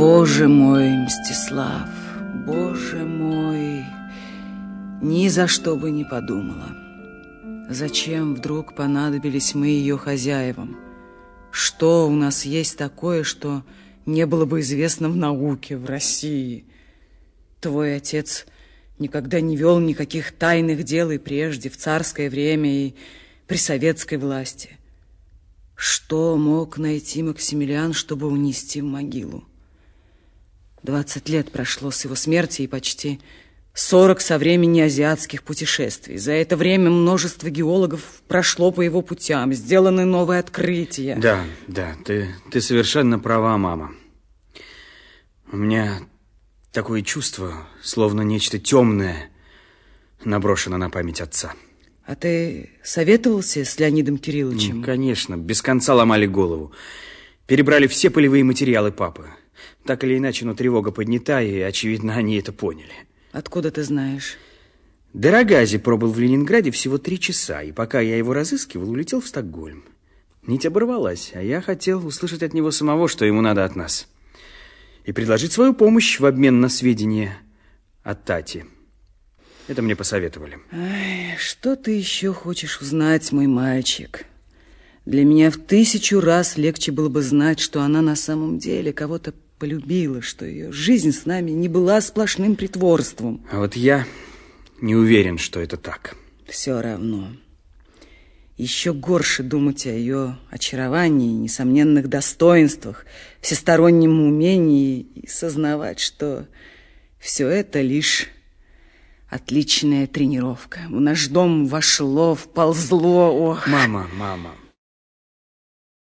Боже мой, Мстислав, Боже мой, ни за что бы не подумала. Зачем вдруг понадобились мы ее хозяевам? Что у нас есть такое, что не было бы известно в науке, в России? Твой отец никогда не вел никаких тайных дел и прежде, в царское время и при советской власти. Что мог найти Максимилиан, чтобы унести в могилу? 20 лет прошло с его смерти и почти 40 со времени азиатских путешествий. За это время множество геологов прошло по его путям, сделаны новые открытия. Да, ты совершенно права, мама. У меня такое чувство, словно нечто темное наброшено на память отца. А ты советовался с Леонидом Кирилловичем? Конечно, без конца ломали голову. Перебрали все полевые материалы папы. Так или иначе, но тревога поднята, и, очевидно, они это поняли. Откуда ты знаешь? Дорогази пробыл в Ленинграде всего 3 часа, и пока я его разыскивал, улетел в Стокгольм. Нить оборвалась, а я хотел услышать от него самого, что ему надо от нас. И предложить свою помощь в обмен на сведения о Тате. Это мне посоветовали. Ай, что ты еще хочешь узнать, мой мальчик? Для меня в 1000 раз легче было бы знать, что она на самом деле кого-то полюбила, что ее жизнь с нами не была сплошным притворством. А вот я не уверен, что это так. Все равно. Еще горше думать о ее очаровании, несомненных достоинствах, всестороннем умении и сознавать, что все это лишь отличная тренировка. В наш дом вошло, вползло. Ох. Мама.